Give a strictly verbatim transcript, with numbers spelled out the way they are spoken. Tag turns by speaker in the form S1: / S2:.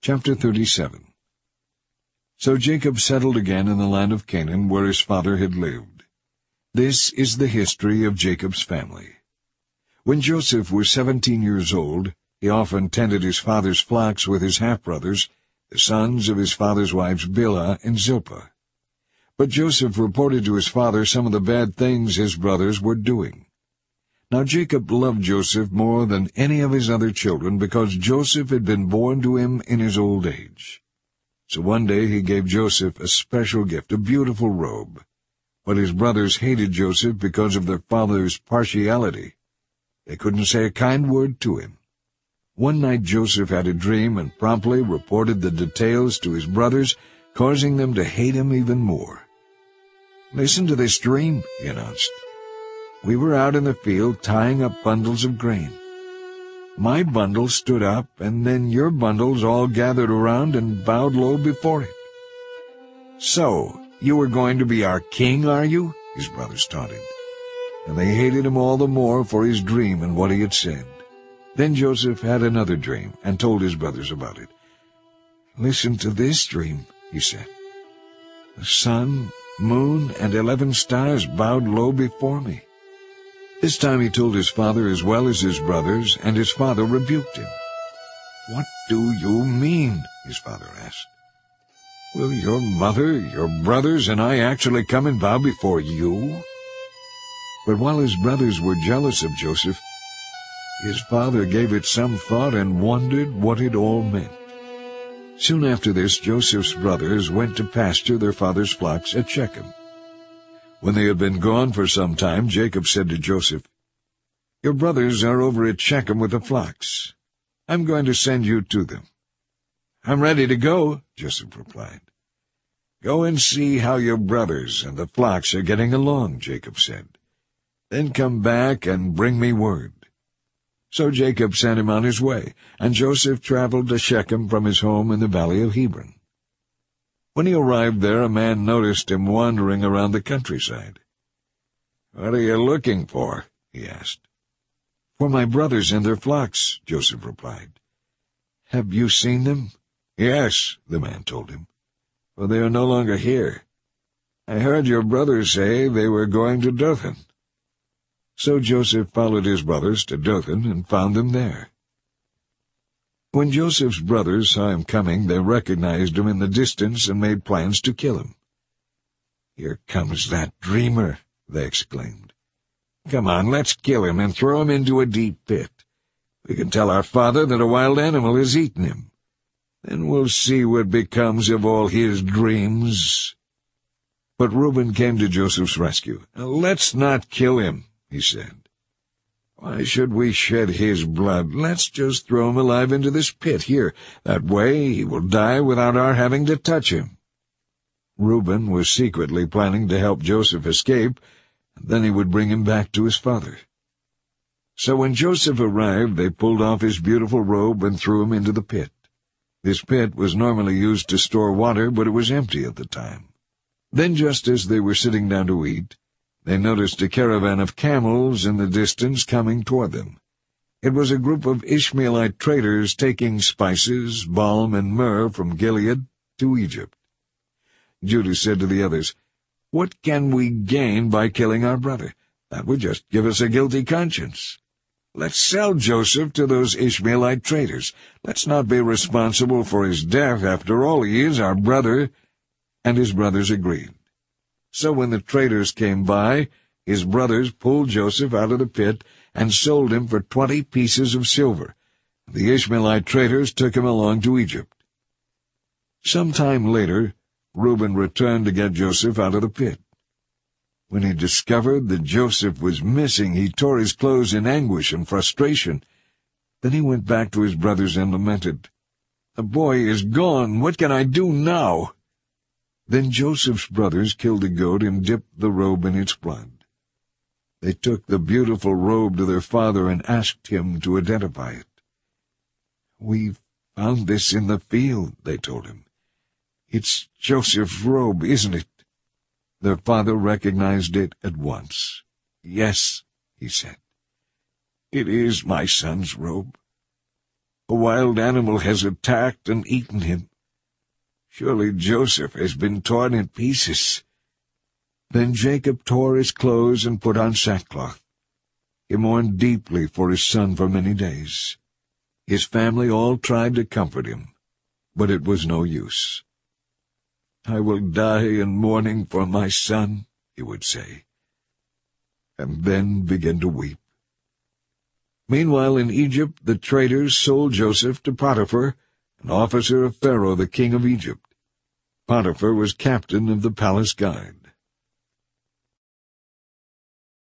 S1: Chapter thirty-seven. So Jacob settled again in the land of Canaan, where his father had lived. This is the history of Jacob's family. When Joseph was seventeen years old, he often tended his father's flocks with his half-brothers, the sons of his father's wives Bilhah and Zilpah. But Joseph reported to his father some of the bad things his brothers were doing. Now Jacob loved Joseph more than any of his other children, because Joseph had been born to him in his old age. So one day he gave Joseph a special gift, a beautiful robe. But his brothers hated Joseph because of their father's partiality. They couldn't say a kind word to him. One night Joseph had a dream and promptly reported the details to his brothers, causing them to hate him even more. "Listen to this dream," he announced. "We were out in the field tying up bundles of grain. My bundle stood up, and then your bundles all gathered around and bowed low before it." "So, you are going to be our king, are you?" his brothers taunted. And they hated him all the more for his dream and what he had said. Then Joseph had another dream and told his brothers about it. "Listen to this dream," he said. "The sun, moon, and eleven stars bowed low before me." This time he told his father as well as his brothers, and his father rebuked him. "What do you mean?" his father asked. "Will your mother, your brothers, and I actually come and bow before you?" But while his brothers were jealous of Joseph, his father gave it some thought and wondered what it all meant. Soon after this, Joseph's brothers went to pasture their father's flocks at Shechem. When they had been gone for some time, Jacob said to Joseph, "Your brothers are over at Shechem with the flocks. I'm going to send you to them." "I'm ready to go," Joseph replied. "Go and see how your brothers and the flocks are getting along," Jacob said. "Then come back and bring me word." So Jacob sent him on his way, and Joseph traveled to Shechem from his home in the valley of Hebron. When he arrived there, a man noticed him wandering around the countryside. "What are you looking for?" he asked. "For my brothers and their flocks," Joseph replied. "Have you seen them?" "Yes," the man told him, "for they are no longer here. I heard your brothers say they were going to Dothan." So Joseph followed his brothers to Dothan and found them there. When Joseph's brothers saw him coming, they recognized him in the distance and made plans to kill him. "Here comes that dreamer," they exclaimed. "Come on, let's kill him and throw him into a deep pit. We can tell our father that a wild animal has eaten him. Then we'll see what becomes of all his dreams." But Reuben came to Joseph's rescue. "Let's not kill him," he said. "Why should we shed his blood? Let's just throw him alive into this pit here. That way he will die without our having to touch him." Reuben was secretly planning to help Joseph escape, and then he would bring him back to his father. So when Joseph arrived, they pulled off his beautiful robe and threw him into the pit. This pit was normally used to store water, but it was empty at the time. Then, just as they were sitting down to eat, they noticed a caravan of camels in the distance coming toward them. It was a group of Ishmaelite traders taking spices, balm, and myrrh from Gilead to Egypt. Judah said to the others, "What can we gain by killing our brother? That would just give us a guilty conscience. Let's sell Joseph to those Ishmaelite traders. Let's not be responsible for his death. After all, he is our brother." And his brothers agreed. So when the traders came by, his brothers pulled Joseph out of the pit and sold him for twenty pieces of silver. The Ishmaelite traders took him along to Egypt. Some time later, Reuben returned to get Joseph out of the pit. When he discovered that Joseph was missing, he tore his clothes in anguish and frustration. Then he went back to his brothers and lamented, "The boy is gone. What can I do now?" Then Joseph's brothers killed a goat and dipped the robe in its blood. They took the beautiful robe to their father and asked him to identify it. "We found this in the field," they told him. "It's Joseph's robe, isn't it?" Their father recognized it at once. "Yes," he said. "It is my son's robe." A wild animal has attacked and eaten him. Surely Joseph has been torn in pieces." Then Jacob tore his clothes and put on sackcloth. He mourned deeply for his son for many days. His family all tried to comfort him, but it was no use. "I will die in mourning for my son," he would say, and then begin to weep. Meanwhile in Egypt the traders sold Joseph to Potiphar, an officer of Pharaoh the king of Egypt. Potiphar was captain of the palace guard.